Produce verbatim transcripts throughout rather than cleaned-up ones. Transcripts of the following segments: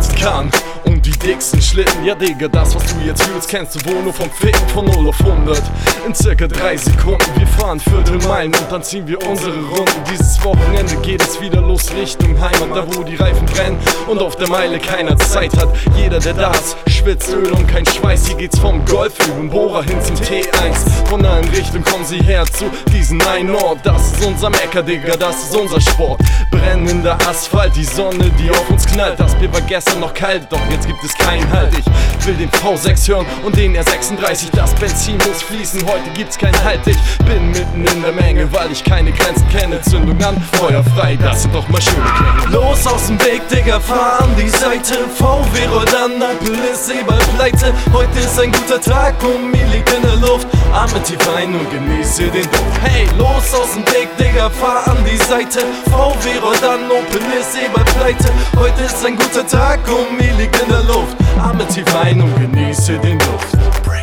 schwitzen kann. Und die dicksten Schlitten, ja Digga, das was du jetzt fühlst, kennst du wohl nur vom Ficken von null auf hundert. In circa drei Sekunden, wir fahren Viertelmeilen und dann ziehen wir unsere Runden. Dieses Wochenende geht es wieder los Richtung Heimat, da wo die Reifen brennen und auf der Meile keiner Zeit hat. Jeder, der da ist, schwitzt Öl und kein Schweiß. Hier geht's vom Golf über den Bohrer hin zum T eins. Von allen Richtungen kommen sie her zu diesem einen Ort. Das ist unser Mecker, Digga, das ist unser Sport. Brennender Asphalt, die Sonne, die auf uns knallt. Das Bier war gestern noch kalt, doch jetzt gibt es keinen Halt. Ich will den V sechs hören und den R sechsunddreißig. Das Benzin muss fließen, heute gibt's keinen Halt. Ich bin mitten in der Menge, weil ich keine Grenzen kenne. Zündung an, Feuer frei, das sind doch mal schöne Klänge. Los aus dem Weg, Digga, fahr an die Seite. V W rollt an, Ampel ist eh bald pleite. Heute ist ein guter Tag, Gummi liegt in der Luft. Atme tief ein und genieße den Duft. Hey, los aus dem Weg, Digga, fahr an die Seite. V W rollt an, Opel ist eh bald pleite. Heute ist ein guter Tag, Gummi liegt in der Luft. Atme tief ein und genieße den Duft. Break.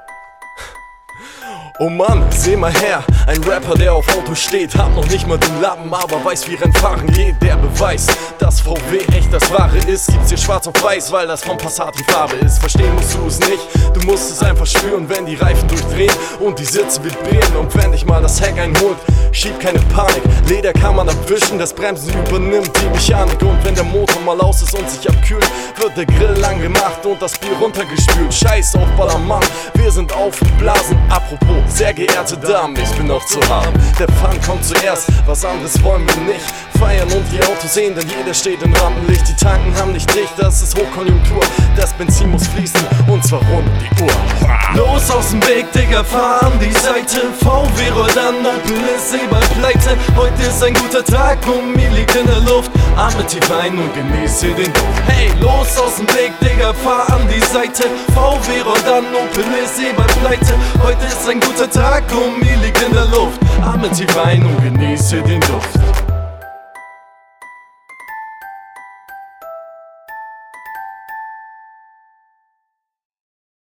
Oh Mann, seh mal her, ein Rapper, der auf Auto steht, hat noch nicht mal den Lappen, aber weiß, wie Rennfahren geht. Der Beweis, dass V W echt das Wahre ist, gibt's hier schwarz auf weiß, weil das vom Passat die Farbe ist. Verstehen musst du es nicht, du musst es einfach spüren, wenn die Reifen durchdrehen und die Sitze vibrieren. Und wenn dich mal das Heck einholt, schieb keine Panik, Leder kann man abwischen, das Bremsen übernimmt die Mechanik. Und wenn der Motor mal aus ist und sich abkühlt, wird der Grill lang gemacht und das Bier runtergespült. Scheiß auf Ballermann, wir sind aufgeblasen. Apropos, sehr geehrte Damen, ich bin noch zu haben. Der Fun kommt zuerst, was anderes wollen wir nicht. Feiern und die Autos sehen, denn jeder steht im Rampenlicht. Die Tanken haben nicht dicht, das ist Hochkonjunktur. Das Benzin muss fließen und zwar rund um die Uhr. Los aus dem Weg, Digga, fahr an die Seite. V W rollt an, Ampel ist eh bald pleite. Heute ist ein guter Tag, Gummi liegt in der Luft. Atme tief ein und genieße den Duft. Hey, los aus dem Weg, Digga, fahr an die Seite. V W rollt an, Opel ist eh bald pleite. Heute ist ein guter Tag, Gummi liegt in der Luft. Atme tief ein und genieße den Duft.